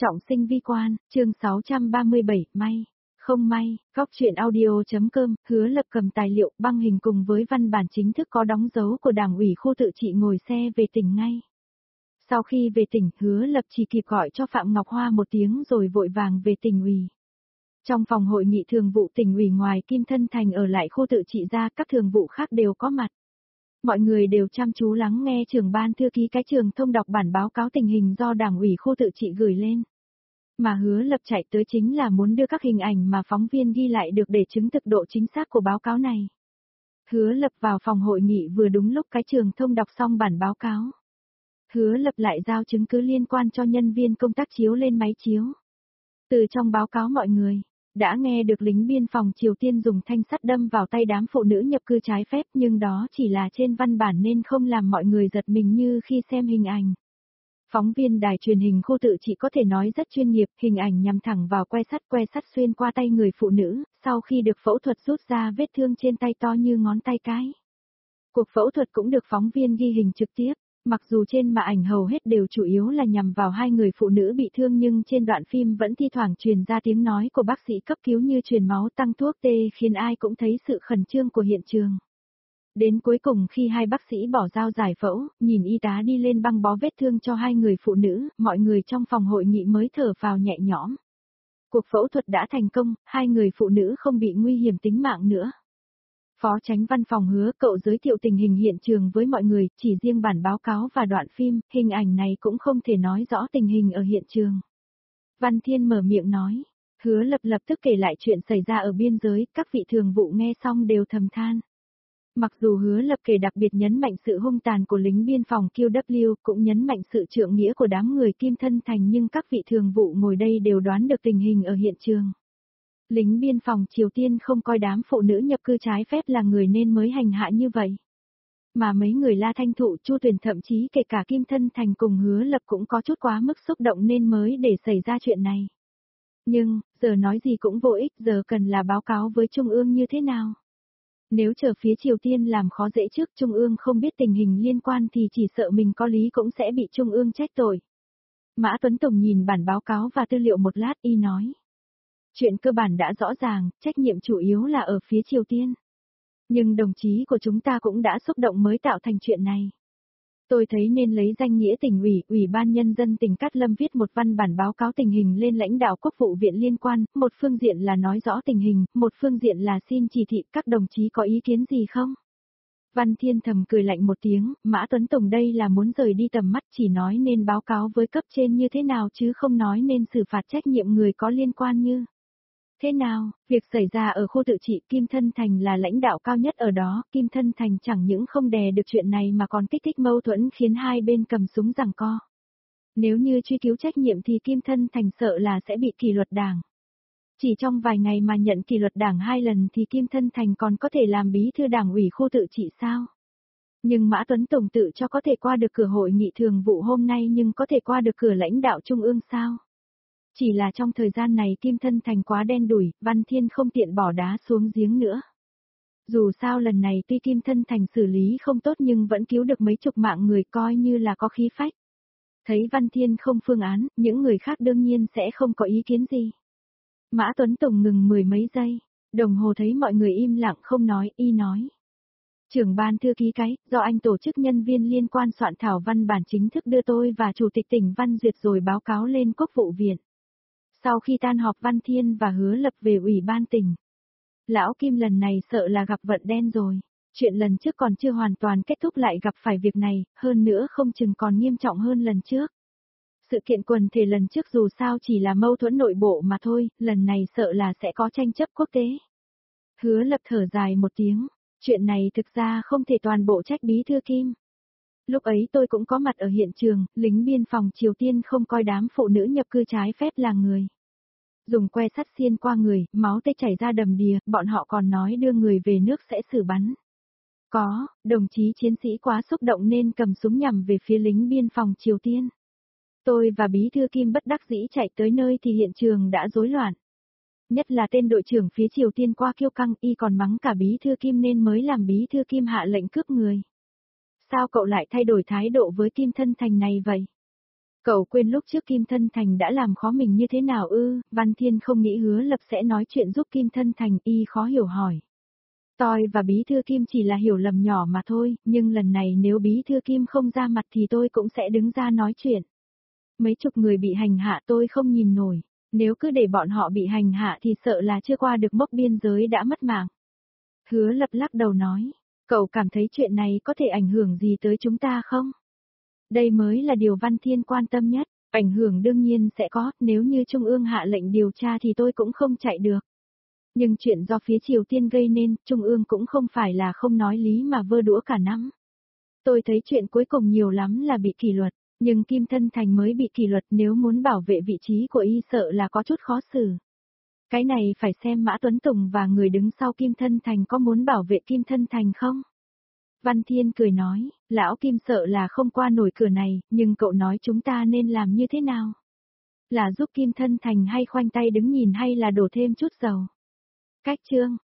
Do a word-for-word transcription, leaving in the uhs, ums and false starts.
Trọng sinh vi quan, chương sáu trăm ba mươi bảy, may, không may, góc truyện audio.com, Hứa Lập cầm tài liệu băng hình cùng với văn bản chính thức có đóng dấu của Đảng ủy khu tự trị ngồi xe về tỉnh ngay. Sau khi về tỉnh, Hứa Lập chỉ kịp gọi cho Phạm Ngọc Hoa một tiếng rồi vội vàng về tỉnh ủy. Trong phòng hội nghị thường vụ tỉnh ủy ngoài Kim Thân Thành ở lại khu tự trị ra, các thường vụ khác đều có mặt. Mọi người đều chăm chú lắng nghe trưởng ban thư ký cái trường thông đọc bản báo cáo tình hình do Đảng ủy khu tự trị gửi lên. Mà Hứa Lập chạy tới chính là muốn đưa các hình ảnh mà phóng viên ghi lại được để chứng thực độ chính xác của báo cáo này. Hứa Lập vào phòng hội nghị vừa đúng lúc cái trường thông đọc xong bản báo cáo. Hứa Lập lại giao chứng cứ liên quan cho nhân viên công tác chiếu lên máy chiếu. Từ trong báo cáo mọi người đã nghe được lính biên phòng Triều Tiên dùng thanh sắt đâm vào tay đám phụ nữ nhập cư trái phép, nhưng đó chỉ là trên văn bản nên không làm mọi người giật mình như khi xem hình ảnh. Phóng viên đài truyền hình khu tự trị có thể nói rất chuyên nghiệp, hình ảnh nhằm thẳng vào que sắt, que sắt xuyên qua tay người phụ nữ, sau khi được phẫu thuật rút ra vết thương trên tay to như ngón tay cái. Cuộc phẫu thuật cũng được phóng viên ghi hình trực tiếp. Mặc dù trên màn ảnh hầu hết đều chủ yếu là nhằm vào hai người phụ nữ bị thương, nhưng trên đoạn phim vẫn thi thoảng truyền ra tiếng nói của bác sĩ cấp cứu như truyền máu, tăng thuốc tê, khiến ai cũng thấy sự khẩn trương của hiện trường. Đến cuối cùng khi hai bác sĩ bỏ dao giải phẫu, nhìn y tá đi lên băng bó vết thương cho hai người phụ nữ, mọi người trong phòng hội nghị mới thở phào nhẹ nhõm. Cuộc phẫu thuật đã thành công, hai người phụ nữ không bị nguy hiểm tính mạng nữa. Phó Chánh Văn phòng Hứa cậu giới thiệu tình hình hiện trường với mọi người, chỉ riêng bản báo cáo và đoạn phim, hình ảnh này cũng không thể nói rõ tình hình ở hiện trường. Văn Thiên mở miệng nói, Hứa lập lập tức kể lại chuyện xảy ra ở biên giới, các vị thường vụ nghe xong đều thầm than. Mặc dù Hứa lập kể đặc biệt nhấn mạnh sự hung tàn của lính biên phòng Q W, cũng nhấn mạnh sự trượng nghĩa của đám người Kim Thân Thành, nhưng các vị thường vụ ngồi đây đều đoán được tình hình ở hiện trường. Lính biên phòng Triều Tiên không coi đám phụ nữ nhập cư trái phép là người nên mới hành hạ như vậy. Mà mấy người La Thanh Thụ, Chu Tuyền, thậm chí kể cả Kim Thân Thành cùng Hứa Lập cũng có chút quá mức xúc động nên mới để xảy ra chuyện này. Nhưng, giờ nói gì cũng vô ích, giờ cần là báo cáo với Trung ương như thế nào. Nếu chờ phía Triều Tiên làm khó dễ trước, Trung ương không biết tình hình liên quan thì chỉ sợ mình có lý cũng sẽ bị Trung ương trách tội. Mã Tuấn Tùng nhìn bản báo cáo và tư liệu một lát, y nói. Chuyện cơ bản đã rõ ràng, trách nhiệm chủ yếu là ở phía Triều Tiên. Nhưng đồng chí của chúng ta cũng đã xúc động mới tạo thành chuyện này. Tôi thấy nên lấy danh nghĩa tỉnh ủy, Ủy ban Nhân dân tỉnh Cát Lâm viết một văn bản báo cáo tình hình lên lãnh đạo quốc vụ viện liên quan, một phương diện là nói rõ tình hình, một phương diện là xin chỉ thị, các đồng chí có ý kiến gì không? Văn Thiên thầm cười lạnh một tiếng, Mã Tuấn Tùng đây là muốn rời đi tầm mắt, chỉ nói nên báo cáo với cấp trên như thế nào chứ không nói nên xử phạt trách nhiệm người có liên quan như. Thế nào, việc xảy ra ở khu tự trị Kim Thân Thành là lãnh đạo cao nhất ở đó, Kim Thân Thành chẳng những không đè được chuyện này mà còn kích thích mâu thuẫn khiến hai bên cầm súng giằng co. Nếu như truy cứu trách nhiệm thì Kim Thân Thành sợ là sẽ bị kỷ luật đảng. Chỉ trong vài ngày mà nhận kỷ luật đảng hai lần thì Kim Thân Thành còn có thể làm bí thư đảng ủy khu tự trị sao? Nhưng Mã Tuấn Tùng tự cho có thể qua được cửa hội nghị thường vụ hôm nay nhưng có thể qua được cửa lãnh đạo trung ương sao? Chỉ là trong thời gian này Kim Thân Thành quá đen đủi, Văn Thiên không tiện bỏ đá xuống giếng nữa. Dù sao lần này tuy Kim Thân Thành xử lý không tốt nhưng vẫn cứu được mấy chục mạng người, coi như là có khí phách. Thấy Văn Thiên không phương án, những người khác đương nhiên sẽ không có ý kiến gì. Mã Tuấn Tùng ngừng mười mấy giây, đồng hồ thấy mọi người im lặng không nói, y nói. Trưởng ban thư ký cái, do anh tổ chức nhân viên liên quan soạn thảo văn bản chính thức đưa tôi và Chủ tịch tỉnh Văn duyệt rồi báo cáo lên Quốc vụ viện. Sau khi tan họp Văn Thiên và Hứa Lập về ủy ban tỉnh. Lão Kim lần này sợ là gặp vận đen rồi. Chuyện lần trước còn chưa hoàn toàn kết thúc lại gặp phải việc này, hơn nữa không chừng còn nghiêm trọng hơn lần trước. Sự kiện quần thể lần trước dù sao chỉ là mâu thuẫn nội bộ mà thôi, lần này sợ là sẽ có tranh chấp quốc tế. Hứa Lập thở dài một tiếng, chuyện này thực ra không thể toàn bộ trách bí thư Kim. Lúc ấy tôi cũng có mặt ở hiện trường, lính biên phòng Triều Tiên không coi đám phụ nữ nhập cư trái phép là người. Dùng que sắt xiên qua người, máu tươi chảy ra đầm đìa, bọn họ còn nói đưa người về nước sẽ xử bắn. Có, đồng chí chiến sĩ quá xúc động nên cầm súng nhằm về phía lính biên phòng Triều Tiên. Tôi và bí thư Kim bất đắc dĩ chạy tới nơi thì hiện trường đã rối loạn. Nhất là tên đội trưởng phía Triều Tiên qua kiêu căng, y còn mắng cả bí thư Kim nên mới làm bí thư Kim hạ lệnh cướp người. Sao cậu lại thay đổi thái độ với Kim Thân Thành này vậy? Cậu quên lúc trước Kim Thân Thành đã làm khó mình như thế nào ư? Văn Thiên không nghĩ Hứa Lập sẽ nói chuyện giúp Kim Thân Thành, y khó hiểu hỏi. Tôi và bí thư Kim chỉ là hiểu lầm nhỏ mà thôi, nhưng lần này nếu bí thư Kim không ra mặt thì tôi cũng sẽ đứng ra nói chuyện. Mấy chục người bị hành hạ tôi không nhìn nổi, nếu cứ để bọn họ bị hành hạ thì sợ là chưa qua được mốc biên giới đã mất mạng. Hứa Lập lắc đầu nói, cậu cảm thấy chuyện này có thể ảnh hưởng gì tới chúng ta không? Đây mới là điều Văn Thiên quan tâm nhất, ảnh hưởng đương nhiên sẽ có, nếu như Trung ương hạ lệnh điều tra thì tôi cũng không chạy được. Nhưng chuyện do phía Triều Tiên gây nên, Trung ương cũng không phải là không nói lý mà vơ đũa cả nắm. Tôi thấy chuyện cuối cùng nhiều lắm là bị kỷ luật, nhưng Kim Thân Thành mới bị kỷ luật, nếu muốn bảo vệ vị trí của y sợ là có chút khó xử. Cái này phải xem Mã Tuấn Tùng và người đứng sau Kim Thân Thành có muốn bảo vệ Kim Thân Thành không? Văn Thiên cười nói, lão Kim sợ là không qua nổi cửa này, nhưng cậu nói chúng ta nên làm như thế nào? Là giúp Kim Thân Thành hay khoanh tay đứng nhìn hay là đổ thêm chút dầu? Cách chương